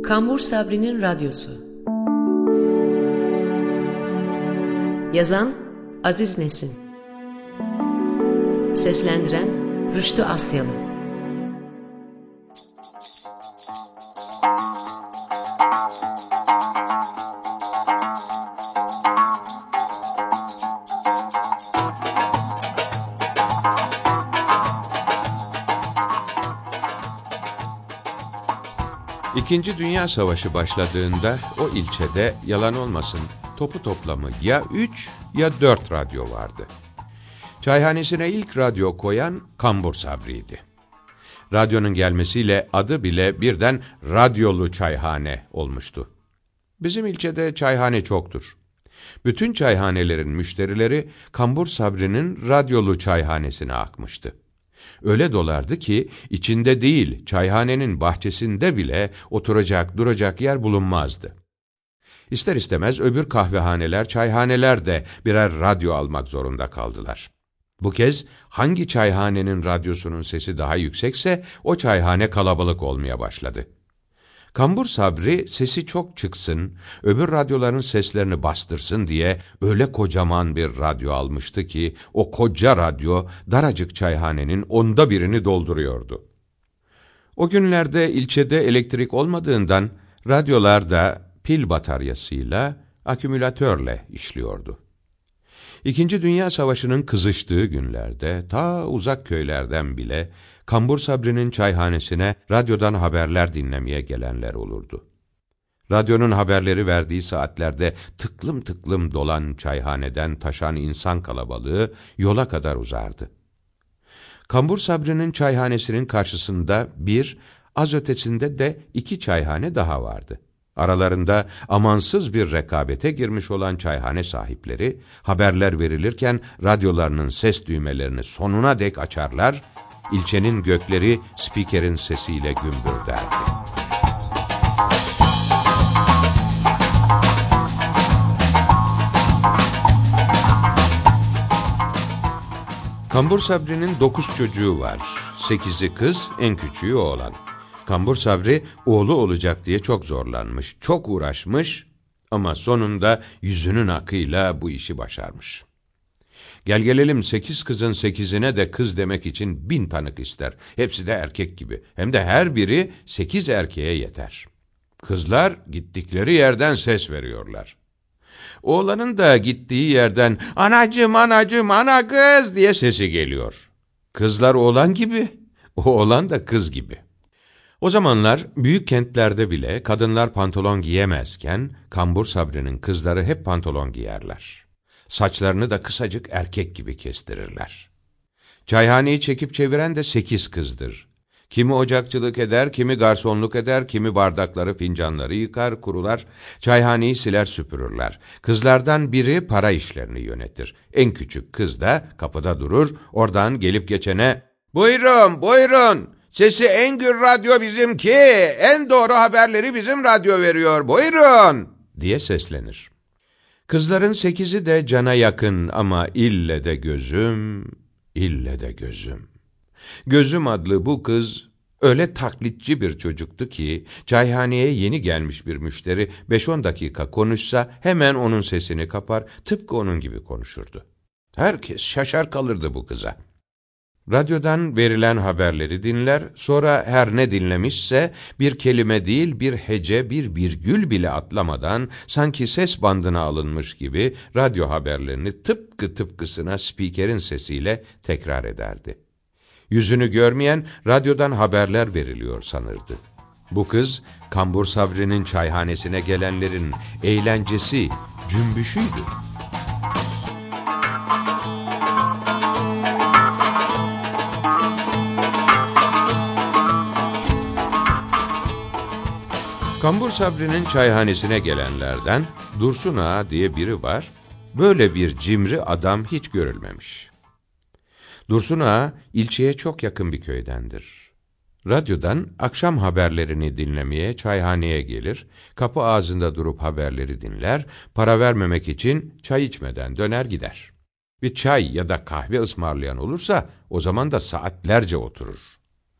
Kambur Sabri'nin Radyosu. Yazan Aziz Nesin. Seslendiren Rüştü Asyalı. İkinci Dünya Savaşı başladığında o ilçede yalan olmasın topu toplamı ya 3 ya 4 radyo vardı. Çayhanesine ilk radyo koyan Kambur Sabri'ydi. Radyonun gelmesiyle adı bile birden Radyolu Çayhane olmuştu. Bizim ilçede çayhane çoktur. Bütün çayhanelerin müşterileri Kambur Sabri'nin Radyolu Çayhanesine akmıştı. Öyle dolardı ki içinde değil çayhanenin bahçesinde bile oturacak duracak yer bulunmazdı. İster istemez öbür kahvehaneler, çayhaneler de birer radyo almak zorunda kaldılar. Bu kez hangi çayhanenin radyosunun sesi daha yüksekse o çayhane kalabalık olmaya başladı. Kambur Sabri sesi çok çıksın, öbür radyoların seslerini bastırsın diye öyle kocaman bir radyo almıştı ki o koca radyo daracık çayhanenin 1/10'ını dolduruyordu. O günlerde ilçede elektrik olmadığından radyolar da pil bataryasıyla, akümülatörle işliyordu. İkinci Dünya Savaşı'nın kızıştığı günlerde ta uzak köylerden bile Kambur Sabri'nin çayhanesine radyodan haberler dinlemeye gelenler olurdu. Radyonun haberleri verdiği saatlerde tıklım tıklım dolan çayhaneden taşan insan kalabalığı yola kadar uzardı. Kambur Sabri'nin çayhanesinin karşısında bir, az ötesinde de 2 çayhane daha vardı. Aralarında amansız bir rekabete girmiş olan çayhane sahipleri, haberler verilirken radyolarının ses düğmelerini sonuna dek açarlar, ilçenin gökleri spikerin sesiyle gümbürderdi. Kambur Sabri'nin 9 çocuğu var. 8'i kız, en küçüğü oğlan. Kambur Sabri oğlu olacak diye çok zorlanmış, çok uğraşmış ama sonunda yüzünün akıyla bu işi başarmış. Gel gelelim 8 kızın 8'ine de kız demek için 1000 tanık ister. Hepsi de erkek gibi. Hem de her biri 8 erkeğe yeter. Kızlar gittikleri yerden ses veriyorlar. Oğlanın da gittiği yerden anacım anacım ana kız diye sesi geliyor. Kızlar oğlan gibi, oğlan da kız gibi. O zamanlar büyük kentlerde bile kadınlar pantolon giyemezken Kambur Sabri'nin kızları hep pantolon giyerler. Saçlarını da kısacık erkek gibi kestirirler. Çayhaneyi çekip çeviren de 8 kızdır. Kimi ocakçılık eder, kimi garsonluk eder, kimi bardakları, fincanları yıkar, kurular, çayhaneyi siler süpürürler. Kızlardan biri para işlerini yönetir. En küçük kız da kapıda durur, oradan gelip geçene "Buyurun, buyurun! Sesi en gür radyo bizimki, en doğru haberleri bizim radyo veriyor, buyurun!" diye seslenir. Kızların 8'i de cana yakın ama ille de gözüm, ille de gözüm. Gözüm adlı bu kız öyle taklitçi bir çocuktu ki çayhaneye yeni gelmiş bir müşteri 5-10 dakika konuşsa hemen onun sesini kapar, tıpkı onun gibi konuşurdu. Herkes şaşar kalırdı bu kıza. Radyodan verilen haberleri dinler, sonra her ne dinlemişse bir kelime değil bir hece, bir virgül bile atlamadan sanki ses bandına alınmış gibi radyo haberlerini tıpkısına spikerin sesiyle tekrar ederdi. Yüzünü görmeyen radyodan haberler veriliyor sanırdı. Bu kız Kambur Sabri'nin çayhanesine gelenlerin eğlencesi, cümbüşüydü. Kambur Sabri'nin çayhanesine gelenlerden Dursun Ağa diye biri var, böyle bir cimri adam hiç görülmemiş. Dursun Ağa ilçeye çok yakın bir köydendir. Radyodan akşam haberlerini dinlemeye çayhaneye gelir, kapı ağzında durup haberleri dinler, para vermemek için çay içmeden döner gider. Bir çay ya da kahve ısmarlayan olursa o zaman da saatlerce oturur.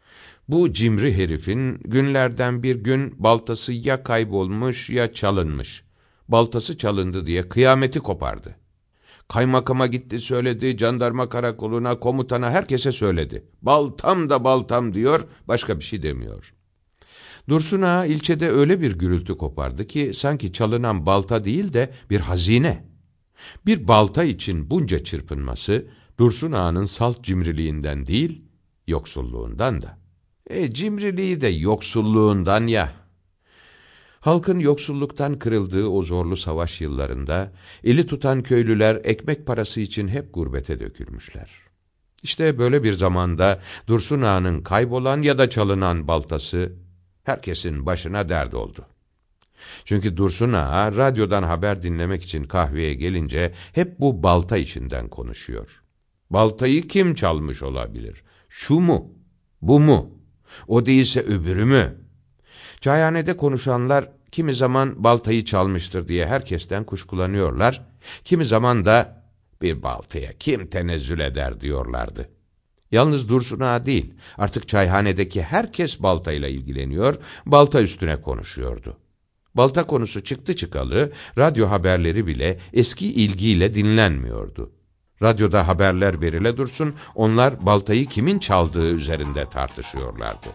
Bu cimri herifin günlerden bir gün baltası ya kaybolmuş ya çalınmış. Baltası çalındı diye kıyameti kopardı. Kaymakama gitti söyledi, jandarma karakoluna, komutana, herkese söyledi. Baltam da baltam diyor, başka bir şey demiyor. Dursun Ağa ilçede öyle bir gürültü kopardı ki sanki çalınan balta değil de bir hazine. Bir balta için bunca çırpınması Dursun Ağa'nın salt cimriliğinden değil, yoksulluğundan da. Cimriliği de yoksulluğundan ya. Halkın yoksulluktan kırıldığı o zorlu savaş yıllarında eli tutan köylüler ekmek parası için hep gurbete dökülmüşler. İşte böyle bir zamanda Dursun Ağa'nın kaybolan ya da çalınan baltası herkesin başına dert oldu. Çünkü Dursun Ağa radyodan haber dinlemek için kahveye gelince hep bu balta içinden konuşuyor. Baltayı kim çalmış olabilir? Şu mu? Bu mu? O değilse öbürü mü? Çayhanede konuşanlar kimi zaman baltayı çalmıştır diye herkesten kuşkulanıyorlar, kimi zaman da bir baltaya kim tenezzül eder diyorlardı. Yalnız Dursun Ağa değil, artık çayhanedeki herkes baltayla ilgileniyor, balta üstüne konuşuyordu. Balta konusu çıktı çıkalı, radyo haberleri bile eski ilgiyle dinlenmiyordu. Radyoda haberler verile dursun, onlar baltayı kimin çaldığı üzerinde tartışıyorlardı.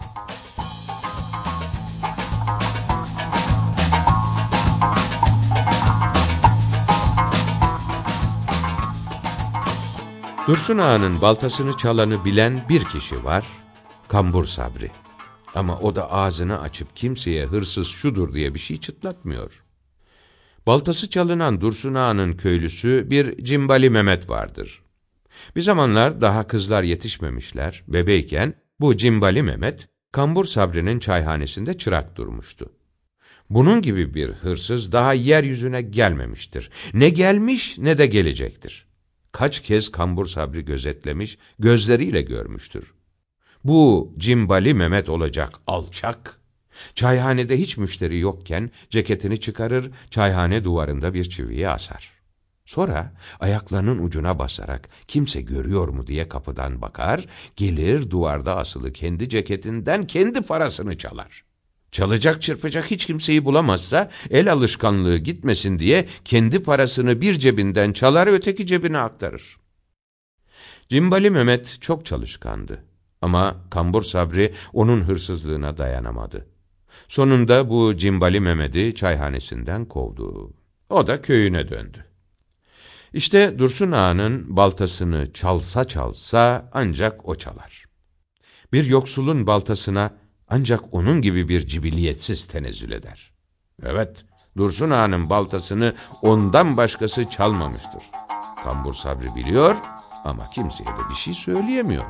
Dursun Ağa'nın baltasını çalanı bilen bir kişi var, Kambur Sabri. Ama o da ağzını açıp kimseye hırsız şudur diye bir şey çıtlatmıyor. Baltası çalınan Dursun Ağa'nın köylüsü bir Cimbali Mehmet vardır. Bir zamanlar daha kızlar yetişmemişler, bebeyken bu Cimbali Mehmet, Kambur Sabri'nin çayhanesinde çırak durmuştu. Bunun gibi bir hırsız daha yeryüzüne gelmemiştir. Ne gelmiş ne de gelecektir. Kaç kez Kambur Sabri gözetlemiş, gözleriyle görmüştür. Bu Cimbali Mehmet olacak alçak. Çayhanede hiç müşteri yokken ceketini çıkarır, çayhane duvarında bir çiviye asar. Sonra ayaklarının ucuna basarak kimse görüyor mu diye kapıdan bakar, gelir duvarda asılı kendi ceketinden kendi parasını çalar. Çalacak çırpacak hiç kimseyi bulamazsa el alışkanlığı gitmesin diye kendi parasını bir cebinden çalar öteki cebine aktarır. Cimbali Mehmet çok çalışkandı. Ama Kambur Sabri onun hırsızlığına dayanamadı. Sonunda bu Cimbali Mehmet'i çayhanesinden kovdu. O da köyüne döndü. İşte Dursun Ağa'nın baltasını çalsa çalsa ancak o çalar. Bir yoksulun baltasına ancak onun gibi bir cibiliyetsiz tenezzül eder. Evet, Dursun Ağa'nın baltasını ondan başkası çalmamıştır. Kambur Sabri biliyor ama kimseye de bir şey söyleyemiyor.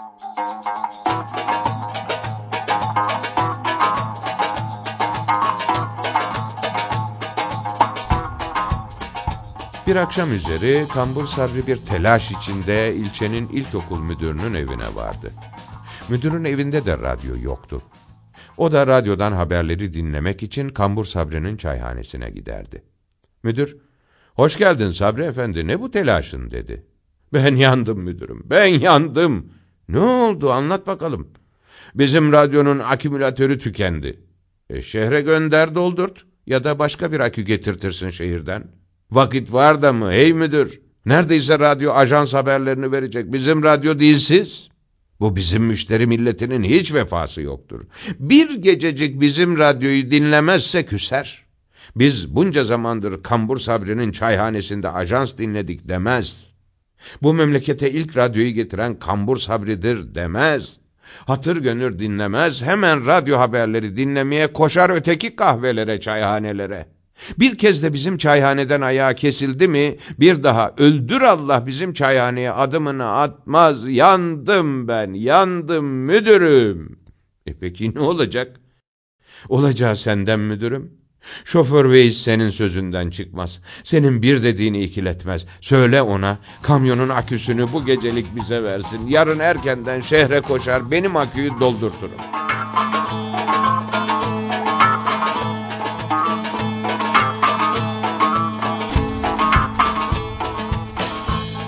Bir akşam üzeri Kambur Sabri bir telaş içinde ilçenin ilkokul müdürünün evine vardı. Müdürün evinde de radyo yoktu. O da radyodan haberleri dinlemek için Kambur Sabri'nin çayhanesine giderdi. Müdür, "Hoş geldin Sabri Efendi, ne bu telaşın?" dedi. "Ben yandım müdürüm, ben yandım." "Ne oldu, anlat bakalım." "Bizim radyonun akümülatörü tükendi." Şehre gönder doldurt ya da başka bir akü getirtirsin şehirden." "Vakit var da mı hey müdür? Neredeyse radyo ajans haberlerini verecek. Bizim radyo dilsiz." "Bu bizim müşteri milletinin hiç vefası yoktur. Bir gececik bizim radyoyu dinlemezse küser. Biz bunca zamandır Kambur Sabri'nin çayhanesinde ajans dinledik demez. Bu memlekete ilk radyoyu getiren Kambur Sabri'dir demez. Hatır gönül dinlemez, hemen radyo haberleri dinlemeye koşar öteki kahvelere, çayhanelere. Bir kez de bizim çayhaneden ayağı kesildi mi, bir daha öldür Allah bizim çayhaneye adımını atmaz. Yandım ben, yandım müdürüm." Peki ne olacak? "Olacağı senden müdürüm. Şoför Veys senin sözünden çıkmaz. Senin bir dediğini ikiletmez. Söyle ona kamyonun aküsünü bu gecelik bize versin. Yarın erkenden şehre koşar benim aküyü doldurturum."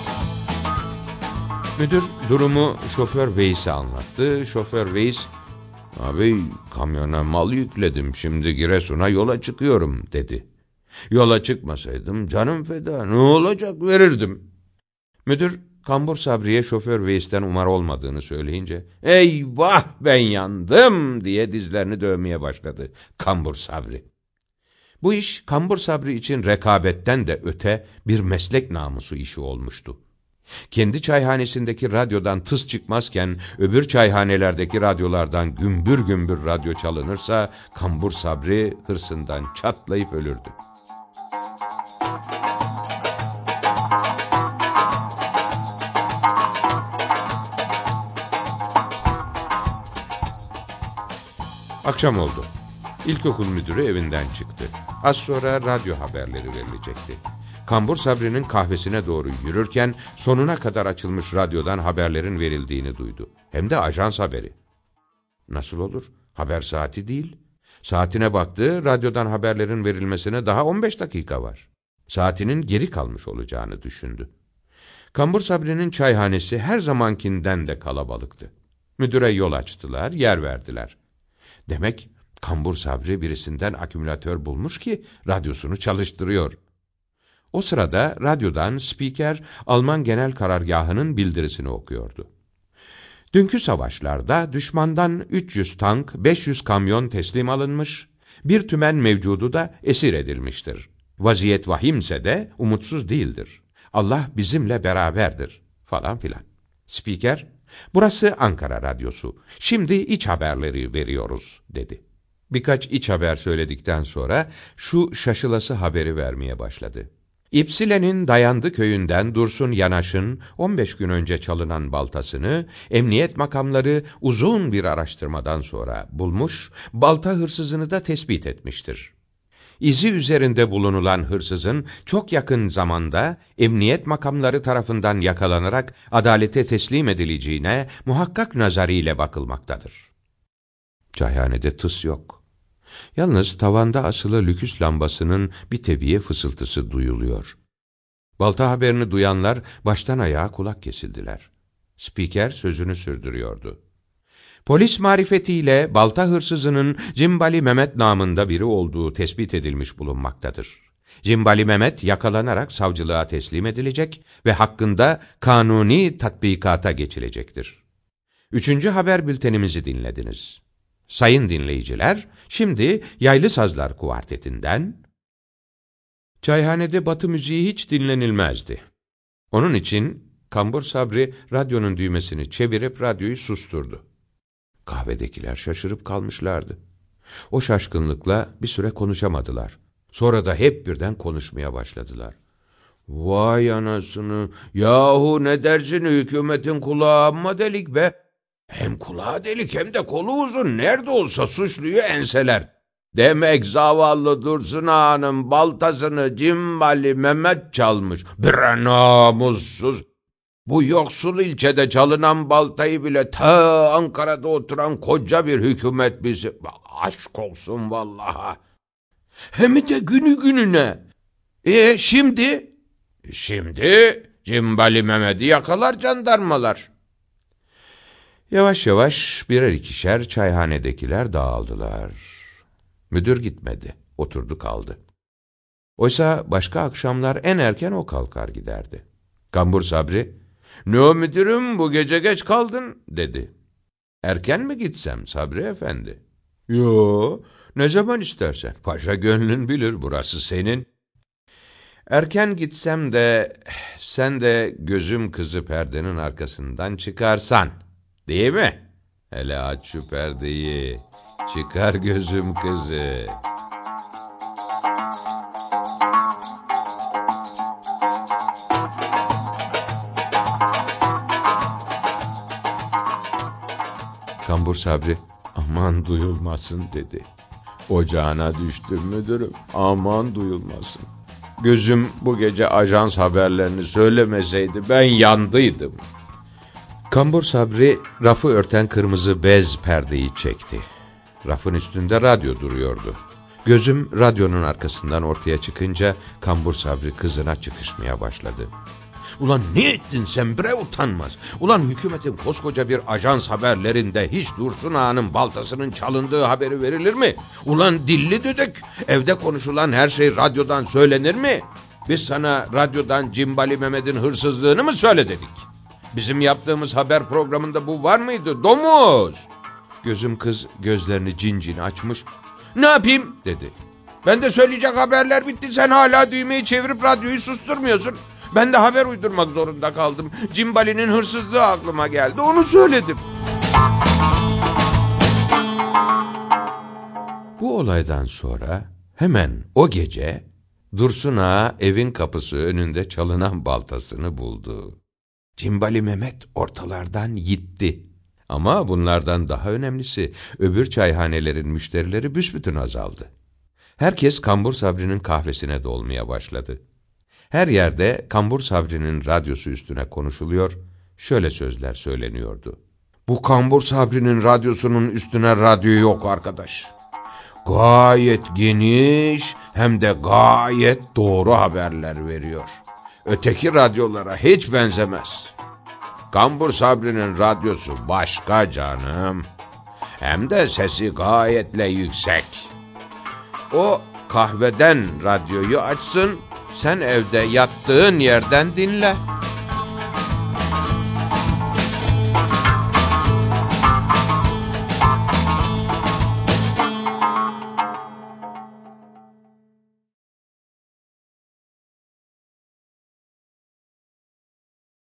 Müdür durumu şoför Veys'e anlattı. Şoför Veys, Abi kamyona mal yükledim, şimdi Giresun'a yola çıkıyorum dedi. Yola çıkmasaydım canım feda, ne olacak, verirdim. Müdür Kambur Sabri'ye şoför Veys'ten umar olmadığını söyleyince eyvah ben yandım diye dizlerini dövmeye başladı Kambur Sabri. Bu iş Kambur Sabri için rekabetten de öte bir meslek namusu işi olmuştu. Kendi çayhanesindeki radyodan tıs çıkmazken öbür çayhanelerdeki radyolardan gümbür gümbür radyo çalınırsa Kambur Sabri hırsından çatlayıp ölürdü. Akşam oldu. İlkokul müdürü evinden çıktı. Az sonra radyo haberleri verilecekti. Kambur Sabri'nin kahvesine doğru yürürken sonuna kadar açılmış radyodan haberlerin verildiğini duydu. Hem de ajans haberi. Nasıl olur? Haber saati değil. Saatine baktı, radyodan haberlerin verilmesine daha 15 dakika var. Saatinin geri kalmış olacağını düşündü. Kambur Sabri'nin çayhanesi her zamankinden de kalabalıktı. Müdüre yol açtılar, yer verdiler. Demek Kambur Sabri birisinden akümülatör bulmuş ki radyosunu çalıştırıyor. O sırada radyodan spiker Alman Genel Karargahı'nın bildirisini okuyordu. Dünkü savaşlarda düşmandan 300 tank, 500 kamyon teslim alınmış, bir tümen mevcudu da esir edilmiştir. Vaziyet vahimse de umutsuz değildir. Allah bizimle beraberdir falan filan. Spiker, burası Ankara Radyosu. Şimdi iç haberleri veriyoruz dedi. Birkaç iç haber söyledikten sonra şu şaşılası haberi vermeye başladı. İpsile'nin Dayandı köyünden Dursun Yanaş'ın 15 gün önce çalınan baltasını emniyet makamları uzun bir araştırmadan sonra bulmuş, balta hırsızını da tespit etmiştir. İzi üzerinde bulunulan hırsızın çok yakın zamanda emniyet makamları tarafından yakalanarak adalete teslim edileceğine muhakkak nazarıyla bakılmaktadır. Çayhanede tıs yok. Yalnız tavanda asılı lüküs lambasının bir teviye fısıltısı duyuluyor. Balta haberini duyanlar baştan ayağa kulak kesildiler. Spiker sözünü sürdürüyordu. Polis marifetiyle balta hırsızının Cimbali Mehmet namında biri olduğu tespit edilmiş bulunmaktadır. Cimbali Mehmet yakalanarak savcılığa teslim edilecek ve hakkında kanuni tatbikata geçilecektir. 3. haber bültenimizi dinlediniz. Sayın dinleyiciler, şimdi Yaylı Sazlar Kuartetinden... Çayhanede Batı müziği hiç dinlenilmezdi. Onun için Kambur Sabri radyonun düğmesini çevirip radyoyu susturdu. Kahvedekiler şaşırıp kalmışlardı. O şaşkınlıkla bir süre konuşamadılar. Sonra da hep birden konuşmaya başladılar. Vay anasını, yahu ne dersin, hükümetin kulağı amma delik be. Hem kulağı delik hem de kolu uzun, nerede olsa suçluyu enseler. Demek zavallı Dursun Ağa'nın baltasını Cimbali Mehmet çalmış. Bir namussuz. Bu yoksul ilçede çalınan baltayı bile ta Ankara'da oturan koca bir hükümet bizi... Aşk olsun vallaha. Hem de günü gününe. Şimdi? Şimdi Cimbali Mehmet'i yakalar jandarmalar. Yavaş yavaş birer ikişer çayhanedekiler dağıldılar. Müdür gitmedi, oturdu kaldı. Oysa başka akşamlar en erken o kalkar giderdi. Kambur Sabri, "Ne o müdürüm, bu gece geç kaldın?" dedi. "Erken mi gitsem Sabri efendi?" "Yo, ne zaman istersen. Paşa gönlün bilir, burası senin." "Erken gitsem de sen de gözüm kızı perdenin arkasından çıkarsan, değil mi? Hele aç şu perdeyi, çıkar gözüm kızı." Kambur Sabri, "Aman duyulmasın" dedi. "Ocağına düştüm müdürüm, aman duyulmasın. Gözüm bu gece ajans haberlerini söylemeseydi ben yandıydım." Kambur Sabri rafı örten kırmızı bez perdeyi çekti. Rafın üstünde radyo duruyordu. Gözüm radyonun arkasından ortaya çıkınca Kambur Sabri kızına çıkışmaya başladı. Ulan ne ettin sen bre utanmaz? Ulan hükümetin koskoca bir ajans haberlerinde hiç Dursun Ağa'nın baltasının çalındığı haberi verilir mi? Ulan dilli düdük, evde konuşulan her şey radyodan söylenir mi? Biz sana radyodan Cimbali Mehmet'in hırsızlığını mı söyle dedik? Bizim yaptığımız haber programında bu var mıydı? Domuz! Gözüm kız gözlerini cin açmış. Ne yapayım dedi. Ben de söyleyecek haberler bitti. Sen hala düğmeyi çevirip radyoyu susturmuyorsun. Ben de haber uydurmak zorunda kaldım. Cimbali'nin hırsızlığı aklıma geldi. Onu söyledim. Bu olaydan sonra hemen o gece Dursun Ağa evin kapısı önünde çalınan baltasını buldu. Cimbali Mehmet ortalardan gitti. Ama bunlardan daha önemlisi öbür çayhanelerin müşterileri büsbütün azaldı. Herkes Kambur Sabri'nin kahvesine dolmaya başladı. Her yerde Kambur Sabri'nin radyosu üstüne konuşuluyor, şöyle sözler söyleniyordu. Bu Kambur Sabri'nin radyosunun üstüne radyo yok arkadaş. Gayet geniş hem de gayet doğru haberler veriyor. Öteki radyolara hiç benzemez. Kambur Sabri'nin radyosu başka canım. Hem de sesi gayetle yüksek. O kahveden radyoyu açsın, sen evde yattığın yerden dinle.